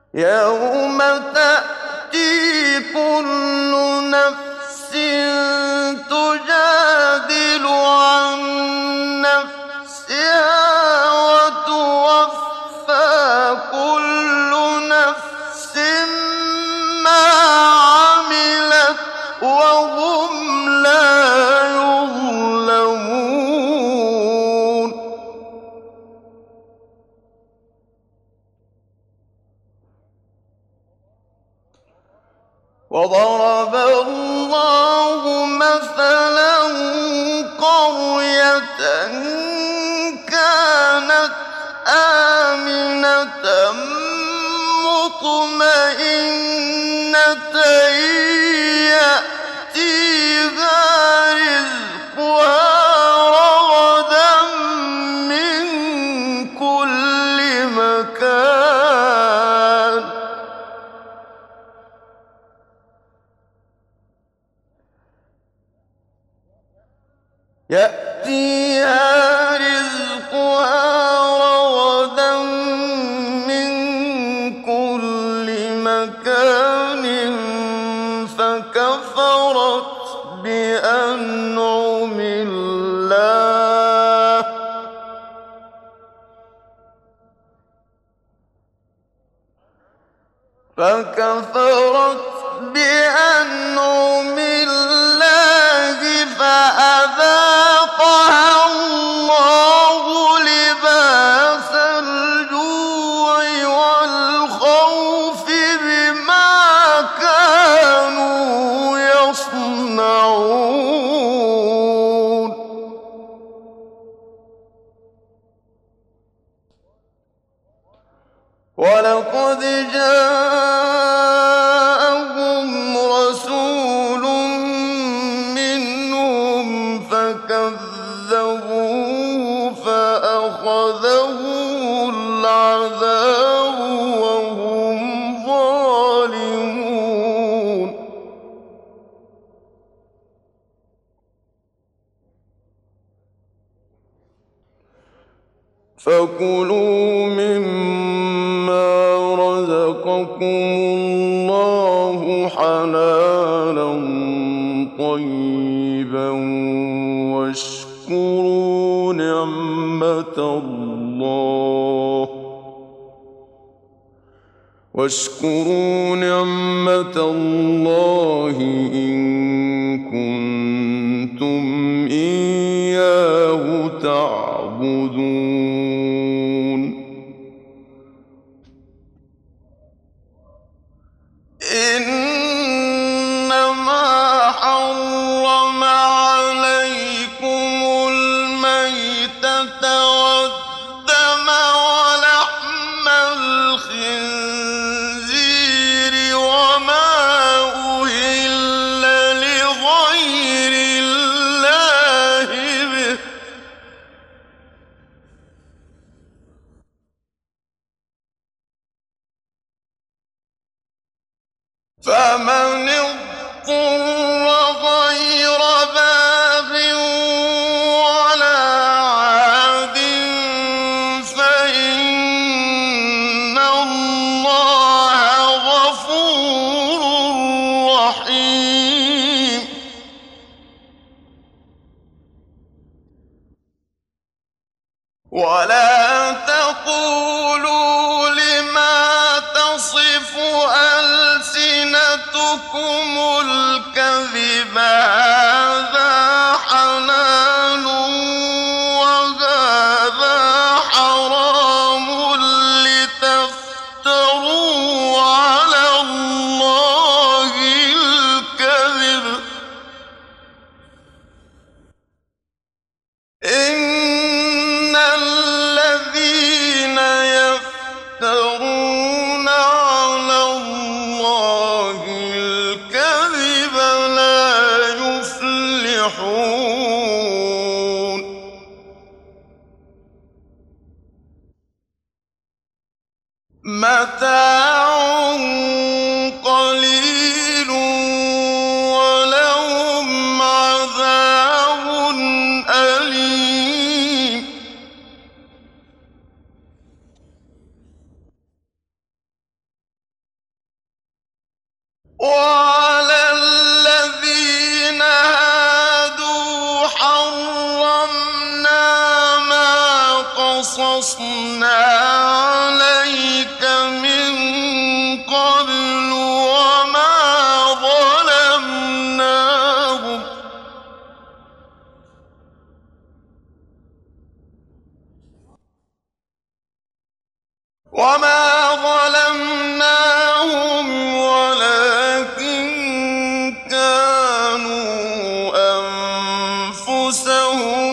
يوم تأتي كل نفس تجادل عن نفسها وتوفى كل نفس ما عملت وهم لا يظلمون وضرب الله مثلا قرية كانت آمنة مطمئنة يأتيها رزقها رغدا من كل مكان فكفرت بأنعم الله فأذاقها الله لباس الجوع والخوف بما كانوا يصنعون ولقد جاءهم رسول منهم فكذبوه فأخذهم العذاب وهم ظالمون فكلوا مما رزقكم الله حلالا طيبا واشكروا نعمة الله إن كنتم إياه تعبدون إنما حرم عليكم الميتة والدم ولحم الخنزير وما أهل لغير الله به فمن اضطر غير باغ ولا عاد فإن الله غفور رحيم ولا تقولوا لما تصف ألسنتكم الكذب هذا حلال وهذا حرام لتفتروا على الله الكذب إن الذين يفترون على الله الكذب لا يفلحون متاع وعلى الذين هادوا حرمنا ما قصصنا عليك من قبل وما ظلمناهم ولكن كانوا أنفسهم